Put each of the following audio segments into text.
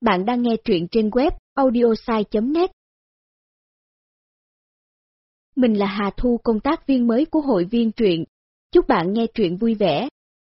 Bạn đang nghe truyện trên web audiosai.net. Mình là Hà Thu, công tác viên mới của hội viên truyện. Chúc bạn nghe truyện vui vẻ.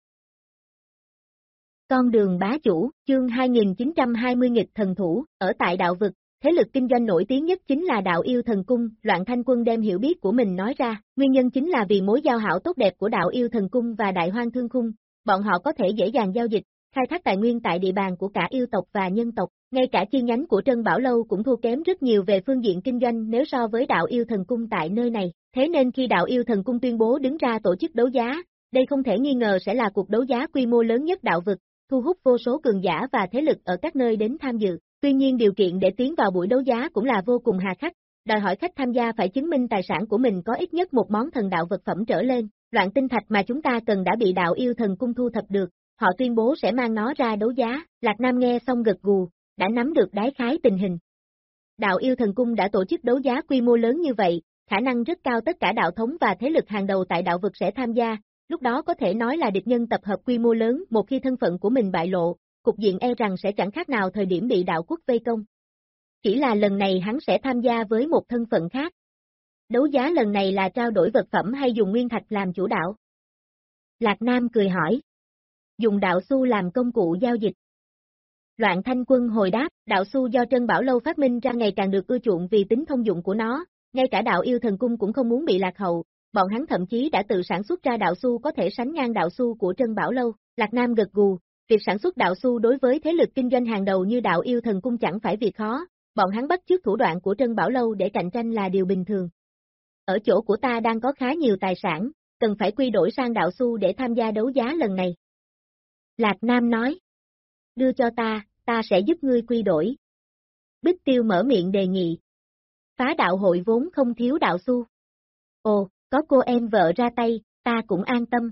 Con đường bá chủ, chương 2920 nghịch thần thủ, ở tại đạo vực, thế lực kinh doanh nổi tiếng nhất chính là Đạo Yêu Thần Cung. Loạn Thanh Quân đem hiểu biết của mình nói ra, nguyên nhân chính là vì mối giao hảo tốt đẹp của Đạo Yêu Thần Cung và Đại Hoang Thương Khung, bọn họ có thể dễ dàng giao dịch, khai thác tài nguyên tại địa bàn của cả yêu tộc và nhân tộc, ngay cả chi nhánh của Trân Bảo Lâu cũng thua kém rất nhiều về phương diện kinh doanh nếu so với Đạo Yêu Thần Cung tại nơi này, thế nên khi Đạo Yêu Thần Cung tuyên bố đứng ra tổ chức đấu giá, đây không thể nghi ngờ sẽ là cuộc đấu giá quy mô lớn nhất đạo vực, thu hút vô số cường giả và thế lực ở các nơi đến tham dự. Tuy nhiên điều kiện để tiến vào buổi đấu giá cũng là vô cùng hà khắc, đòi hỏi khách tham gia phải chứng minh tài sản của mình có ít nhất một món thần đạo vật phẩm trở lên. Loạn tinh thạch mà chúng ta cần đã bị Đạo Yêu Thần Cung thu thập được, họ tuyên bố sẽ mang nó ra đấu giá. Lạc Nam nghe xong gật gù, đã nắm được đại khái tình hình. Đạo Yêu Thần Cung đã tổ chức đấu giá quy mô lớn như vậy, khả năng rất cao tất cả đạo thống và thế lực hàng đầu tại đạo vực sẽ tham gia, lúc đó có thể nói là địch nhân tập hợp quy mô lớn. Một khi thân phận của mình bại lộ, cục diện e rằng sẽ chẳng khác nào thời điểm bị đạo quốc vây công. Chỉ là lần này hắn sẽ tham gia với một thân phận khác. Đấu giá lần này là trao đổi vật phẩm hay dùng nguyên thạch làm chủ đạo? Lạc Nam cười hỏi. Dùng đạo xu làm công cụ giao dịch. Loạn Thanh Quân hồi đáp, đạo xu do Trân Bảo Lâu phát minh ra ngày càng được ưa chuộng vì tính thông dụng của nó, ngay cả Đạo Yêu Thần Cung cũng không muốn bị lạc hậu, bọn hắn thậm chí đã tự sản xuất ra đạo xu có thể sánh ngang đạo xu của Trân Bảo Lâu. Lạc Nam gật gù, việc sản xuất đạo xu đối với thế lực kinh doanh hàng đầu như Đạo Yêu Thần Cung chẳng phải việc khó, bọn hắn bắt chước thủ đoạn của Trân Bảo Lâu để cạnh tranh là điều bình thường. Ở chỗ của ta đang có khá nhiều tài sản, cần phải quy đổi sang đạo xu để tham gia đấu giá lần này. Lạc Nam nói, đưa cho ta sẽ giúp ngươi quy đổi. Bích Tiêu mở miệng đề nghị. Phá đạo hội vốn không thiếu đạo xu. Ồ, có cô em vợ ra tay, ta cũng an tâm.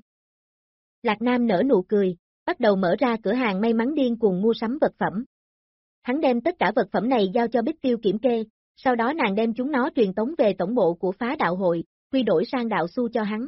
Lạc Nam nở nụ cười, bắt đầu mở ra cửa hàng may mắn điên cuồng mua sắm vật phẩm. Hắn đem tất cả vật phẩm này giao cho Bích Tiêu kiểm kê, sau đó nàng đem chúng nó truyền tống về tổng bộ của phá đạo hội, quy đổi sang đạo xu cho hắn.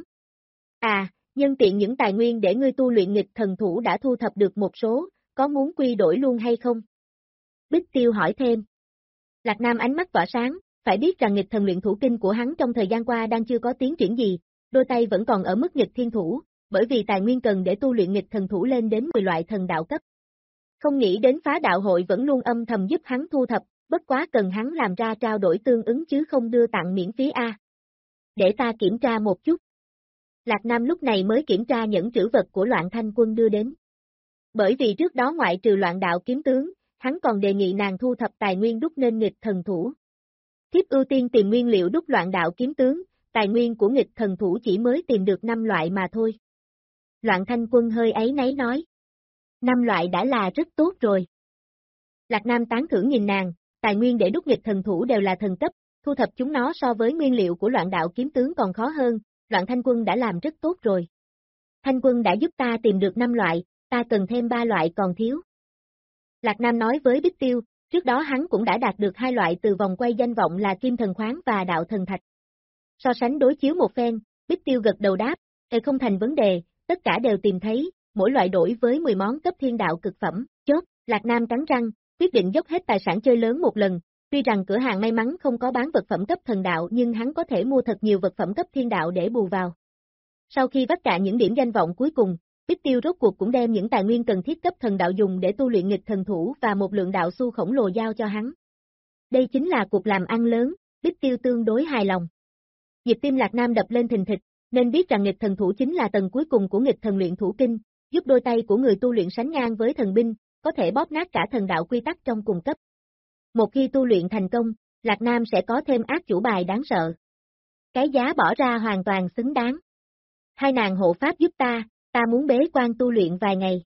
À, nhân tiện những tài nguyên để ngươi tu luyện nghịch thần thủ đã thu thập được một số, có muốn quy đổi luôn hay không? Bích Tiêu hỏi thêm. Lạc Nam ánh mắt tỏa sáng, phải biết rằng nghịch thần luyện thủ kinh của hắn trong thời gian qua đang chưa có tiến triển gì, đôi tay vẫn còn ở mức nghịch thiên thủ, bởi vì tài nguyên cần để tu luyện nghịch thần thủ lên đến 10 loại thần đạo cấp. Không nghĩ đến phá đạo hội vẫn luôn âm thầm giúp hắn thu thập, bất quá cần hắn làm ra trao đổi tương ứng chứ không đưa tặng miễn phí a. Để ta kiểm tra một chút. Lạc Nam lúc này mới kiểm tra những trữ vật của Loạn Thanh Quân đưa đến. Bởi vì trước đó ngoại trừ Loạn Đạo kiếm tướng, hắn còn đề nghị nàng thu thập tài nguyên đúc nên nghịch thần thủ. Thiếp ưu tiên tìm nguyên liệu đúc Loạn Đạo kiếm tướng, tài nguyên của nghịch thần thủ chỉ mới tìm được 5 loại mà thôi. Loạn Thanh Quân hơi áy náy nói. 5 loại đã là rất tốt rồi. Lạc Nam tán thưởng nhìn nàng, tài nguyên để đúc nghịch thần thủ đều là thần cấp, thu thập chúng nó so với nguyên liệu của Loạn Đạo kiếm tướng còn khó hơn, Loạn Thanh Quân đã làm rất tốt rồi. Thanh Quân đã giúp ta tìm được 5 loại, ta cần thêm 3 loại còn thiếu. Lạc Nam nói với Bích Tiêu, trước đó hắn cũng đã đạt được 2 loại từ vòng quay danh vọng là Kim Thần Khoáng và Đạo Thần Thạch. So sánh đối chiếu một phen, Bích Tiêu gật đầu đáp, không thành vấn đề, tất cả đều tìm thấy, mỗi loại đổi với 10 món cấp thiên đạo cực phẩm, chốt. Lạc Nam cắn răng, quyết định dốc hết tài sản chơi lớn một lần, tuy rằng cửa hàng may mắn không có bán vật phẩm cấp thần đạo nhưng hắn có thể mua thật nhiều vật phẩm cấp thiên đạo để bù vào. Sau khi vắt cạn những điểm danh vọng cuối cùng, Bích Tiêu rốt cuộc cũng đem những tài nguyên cần thiết cấp thần đạo dùng để tu luyện nghịch thần thủ và một lượng đạo xu khổng lồ giao cho hắn. Đây chính là cuộc làm ăn lớn, Bích Tiêu tương đối hài lòng. Nhịp tim Lạc Nam đập lên thình thịch, nên biết rằng nghịch thần thủ chính là tầng cuối cùng của nghịch thần luyện thủ kinh, giúp đôi tay của người tu luyện sánh ngang với thần binh, có thể bóp nát cả thần đạo quy tắc trong cùng cấp. Một khi tu luyện thành công, Lạc Nam sẽ có thêm ác chủ bài đáng sợ. Cái giá bỏ ra hoàn toàn xứng đáng. Hai nàng hộ pháp giúp ta muốn bế quan tu luyện vài ngày.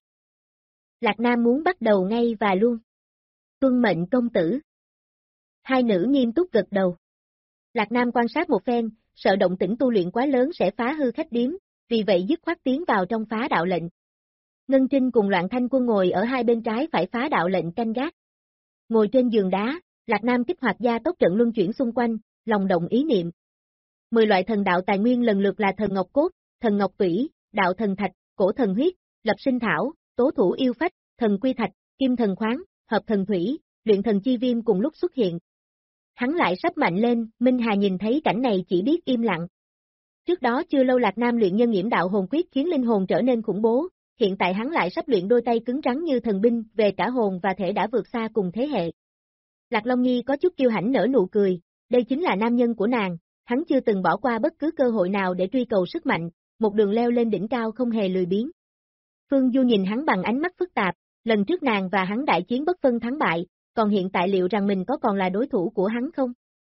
Lạc Nam muốn bắt đầu ngay và luôn. Tuân mệnh công tử. Hai nữ nghiêm túc gật đầu. Lạc Nam quan sát một phen, sợ động tĩnh tu luyện quá lớn sẽ phá hư khách điếm, vì vậy dứt khoát tiến vào trong phá đạo lệnh. Ngân Trinh cùng Loạn Thanh Quân ngồi ở hai bên trái phải phá đạo lệnh canh gác. Ngồi trên giường đá, Lạc Nam kích hoạt gia tốc trận luân chuyển xung quanh, lòng động ý niệm. 10 loại thần đạo tài nguyên lần lượt là thần ngọc cốt, thần ngọc tủy, đạo thần thạch, cổ thần huyết, lập sinh thảo, tố thủ yêu phách, thần quy thạch, kim thần khoáng, hợp thần thủy, luyện thần chi viêm cùng lúc xuất hiện. Hắn lại sắp mạnh lên, Minh Hà nhìn thấy cảnh này chỉ biết im lặng. Trước đó chưa lâu Lạc Nam luyện nhân nghiễm đạo hồn quyết khiến linh hồn trở nên khủng bố, hiện tại hắn lại sắp luyện đôi tay cứng rắn như thần binh, về cả hồn và thể đã vượt xa cùng thế hệ. Lạc Long Nhi có chút kiêu hãnh nở nụ cười, đây chính là nam nhân của nàng, hắn chưa từng bỏ qua bất cứ cơ hội nào để truy cầu sức mạnh, một đường leo lên đỉnh cao không hề lười biếng. Phương Du nhìn hắn bằng ánh mắt phức tạp, lần trước nàng và hắn đại chiến bất phân thắng bại, còn hiện tại liệu rằng mình có còn là đối thủ của hắn không?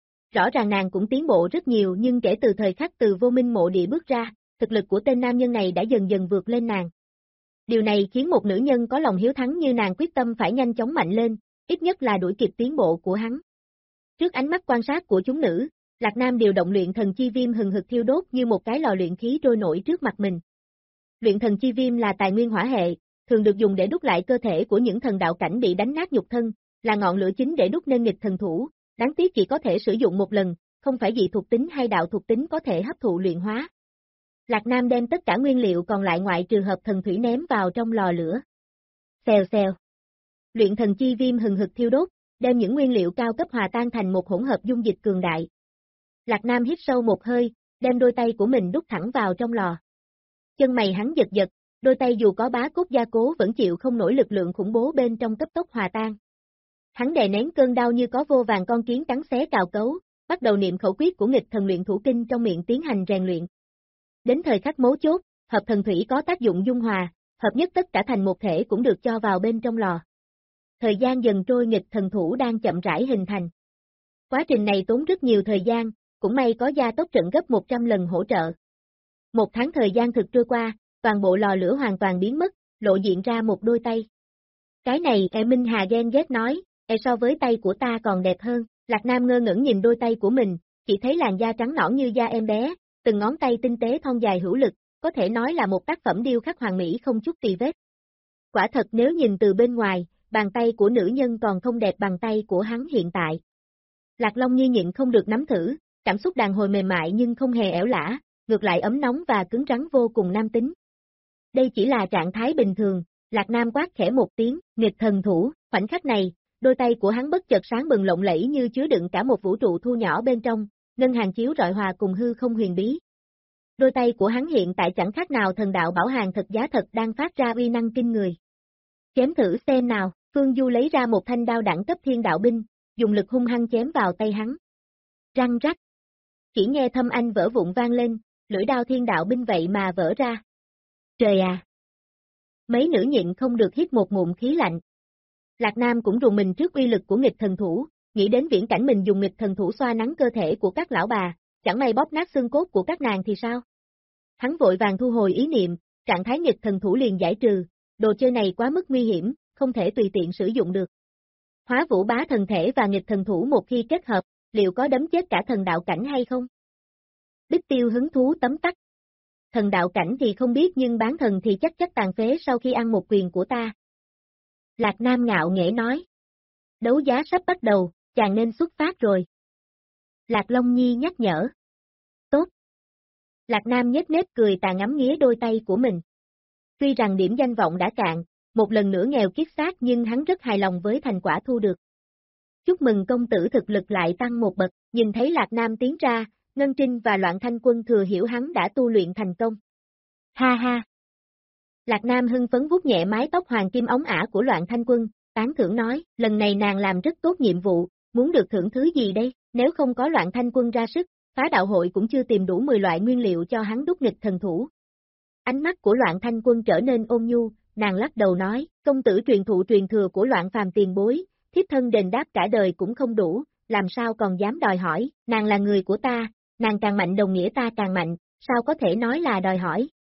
Rõ ràng nàng cũng tiến bộ rất nhiều nhưng kể từ thời khắc từ vô minh mộ địa bước ra, thực lực của tên nam nhân này đã dần dần vượt lên nàng. Điều này khiến một nữ nhân có lòng hiếu thắng như nàng quyết tâm phải nhanh chóng mạnh lên, ít nhất là đuổi kịp tiến bộ của hắn. Trước ánh mắt quan sát của chúng nữ, Lạc Nam điều động luyện thần chi viêm hừng hực thiêu đốt như một cái lò luyện khí trôi nổi trước mặt mình. Luyện thần chi viêm là tài nguyên hỏa hệ, thường được dùng để đúc lại cơ thể của những thần đạo cảnh bị đánh nát nhục thân, là ngọn lửa chính để đúc nên nghịch thần thủ, đáng tiếc chỉ có thể sử dụng một lần, không phải dị thuộc tính hay đạo thuộc tính có thể hấp thụ luyện hóa. Lạc Nam đem tất cả nguyên liệu còn lại ngoại trừ hợp thần thủy ném vào trong lò lửa. Xèo xèo. Luyện thần chi viêm hừng hực thiêu đốt, đem những nguyên liệu cao cấp hòa tan thành một hỗn hợp dung dịch cường đại. Lạc Nam hít sâu một hơi, đem đôi tay của mình đút thẳng vào trong lò. Chân mày hắn giật giật, đôi tay dù có bá cốt gia cố vẫn chịu không nổi lực lượng khủng bố bên trong cấp tốc hòa tan. Hắn đè nén cơn đau như có vô vàn con kiến cắn xé cào cấu, bắt đầu niệm khẩu quyết của nghịch thần luyện thủ kinh trong miệng tiến hành rèn luyện. Đến thời khắc mấu chốt, hợp thần thủy có tác dụng dung hòa, hợp nhất tất cả thành một thể cũng được cho vào bên trong lò. Thời gian dần trôi, nghịch thần thủ đang chậm rãi hình thành. Quá trình này tốn rất nhiều thời gian, cũng may có gia tốc trận gấp 100 lần hỗ trợ. 1 tháng thời gian thực trôi qua, toàn bộ lò lửa hoàn toàn biến mất, lộ diện ra một đôi tay. Cái này, Minh Hà ghen ghét nói, so với tay của ta còn đẹp hơn. Lạc Nam ngơ ngẩn nhìn đôi tay của mình, chỉ thấy làn da trắng nõn như da em bé, từng ngón tay tinh tế thon dài hữu lực, có thể nói là một tác phẩm điêu khắc hoàn mỹ không chút tì vết. Quả thật nếu nhìn từ bên ngoài, bàn tay của nữ nhân còn không đẹp bằng tay của hắn hiện tại. Lạc Long Nhi nhịn không được nắm thử, cảm xúc đàn hồi mềm mại nhưng không hề ẻo lả, ngược lại ấm nóng và cứng rắn vô cùng nam tính. Đây chỉ là trạng thái bình thường, Lạc Nam quát khẽ một tiếng, nghịch thần thủ, khoảnh khắc này, đôi tay của hắn bất chợt sáng bừng lộng lẫy như chứa đựng cả một vũ trụ thu nhỏ bên trong, ngân hàng chiếu rọi hòa cùng hư không huyền bí. Đôi tay của hắn hiện tại chẳng khác nào thần đạo bảo hàng thật giá thật đang phát ra uy năng kinh người. Chém thử xem nào, Phương Du lấy ra một thanh đao đẳng cấp thiên đạo binh, dùng lực hung hăng chém vào tay hắn. Răng rắc. Chỉ nghe thâm anh vỡ vụn vang lên, lưỡi đao thiên đạo binh vậy mà vỡ ra. Trời à! Mấy nữ nhịn không được hít một ngụm khí lạnh. Lạc Nam cũng rùng mình trước uy lực của nghịch thần thủ, nghĩ đến viễn cảnh mình dùng nghịch thần thủ xoa nắng cơ thể của các lão bà, chẳng may bóp nát xương cốt của các nàng thì sao? Hắn vội vàng thu hồi ý niệm, trạng thái nghịch thần thủ liền giải trừ, đồ chơi này quá mức nguy hiểm, không thể tùy tiện sử dụng được. Hóa vũ bá thần thể và nghịch thần thủ một khi kết hợp, liệu có đấm chết cả thần đạo cảnh hay không? Bích Tiêu hứng thú tấm tắc. Thần đạo cảnh thì không biết nhưng bán thần thì chắc tàn phế sau khi ăn một quyền của ta. Lạc Nam ngạo nghễ nói. Đấu giá sắp bắt đầu, chàng nên xuất phát rồi. Lạc Long Nhi nhắc nhở. Tốt. Lạc Nam nhếch mép cười tà ngắm nghía đôi tay của mình. Tuy rằng điểm danh vọng đã cạn, một lần nữa nghèo kiết xác nhưng hắn rất hài lòng với thành quả thu được. Chúc mừng công tử thực lực lại tăng một bậc, nhìn thấy Lạc Nam tiến ra, Ngân Trinh và Loạn Thanh Quân thừa hiểu hắn đã tu luyện thành công. Ha ha! Lạc Nam hưng phấn vuốt nhẹ mái tóc hoàng kim óng ả của Loạn Thanh Quân, tán thưởng nói, lần này nàng làm rất tốt nhiệm vụ, muốn được thưởng thứ gì đây, nếu không có Loạn Thanh Quân ra sức, phá đạo hội cũng chưa tìm đủ 10 loại nguyên liệu cho hắn đúc nghịch thần thủ. Ánh mắt của Loạn Thanh Quân trở nên ôn nhu, nàng lắc đầu nói, công tử truyền thụ truyền thừa của Loạn phàm tiền bối, thiếp thân đền đáp cả đời cũng không đủ, làm sao còn dám đòi hỏi, nàng là người của ta, nàng càng mạnh đồng nghĩa ta càng mạnh, sao có thể nói là đòi hỏi.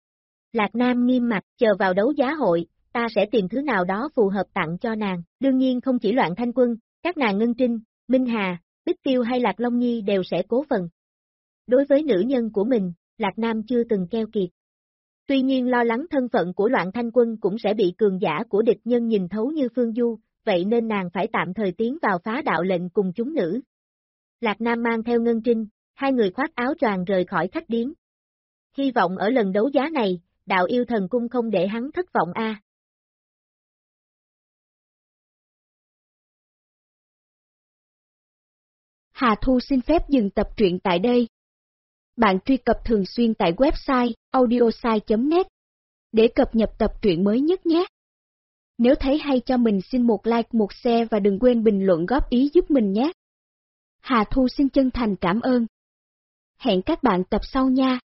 Lạc Nam nghiêm mặt, chờ vào đấu giá hội, ta sẽ tìm thứ nào đó phù hợp tặng cho nàng, đương nhiên không chỉ Loạn Thanh Quân, các nàng Ngân Trinh, Minh Hà, Bích Tiêu hay Lạc Long Nhi đều sẽ cố phần. Đối với nữ nhân của mình, Lạc Nam chưa từng keo kiệt. Tuy nhiên lo lắng thân phận của Loạn Thanh Quân cũng sẽ bị cường giả của địch nhân nhìn thấu như Phương Du, vậy nên nàng phải tạm thời tiến vào phá đạo lệnh cùng chúng nữ. Lạc Nam mang theo Ngân Trinh, hai người khoác áo choàng rời khỏi khách điếm. Hy vọng ở lần đấu giá này, đạo yêu thần cung không để hắn thất vọng a. Hà Thu xin phép dừng tập truyện tại đây. Bạn truy cập thường xuyên tại website audiosai.net để cập nhật tập truyện mới nhất nhé. Nếu thấy hay cho mình xin một like, một share và đừng quên bình luận góp ý giúp mình nhé. Hà Thu xin chân thành cảm ơn. Hẹn các bạn tập sau nha.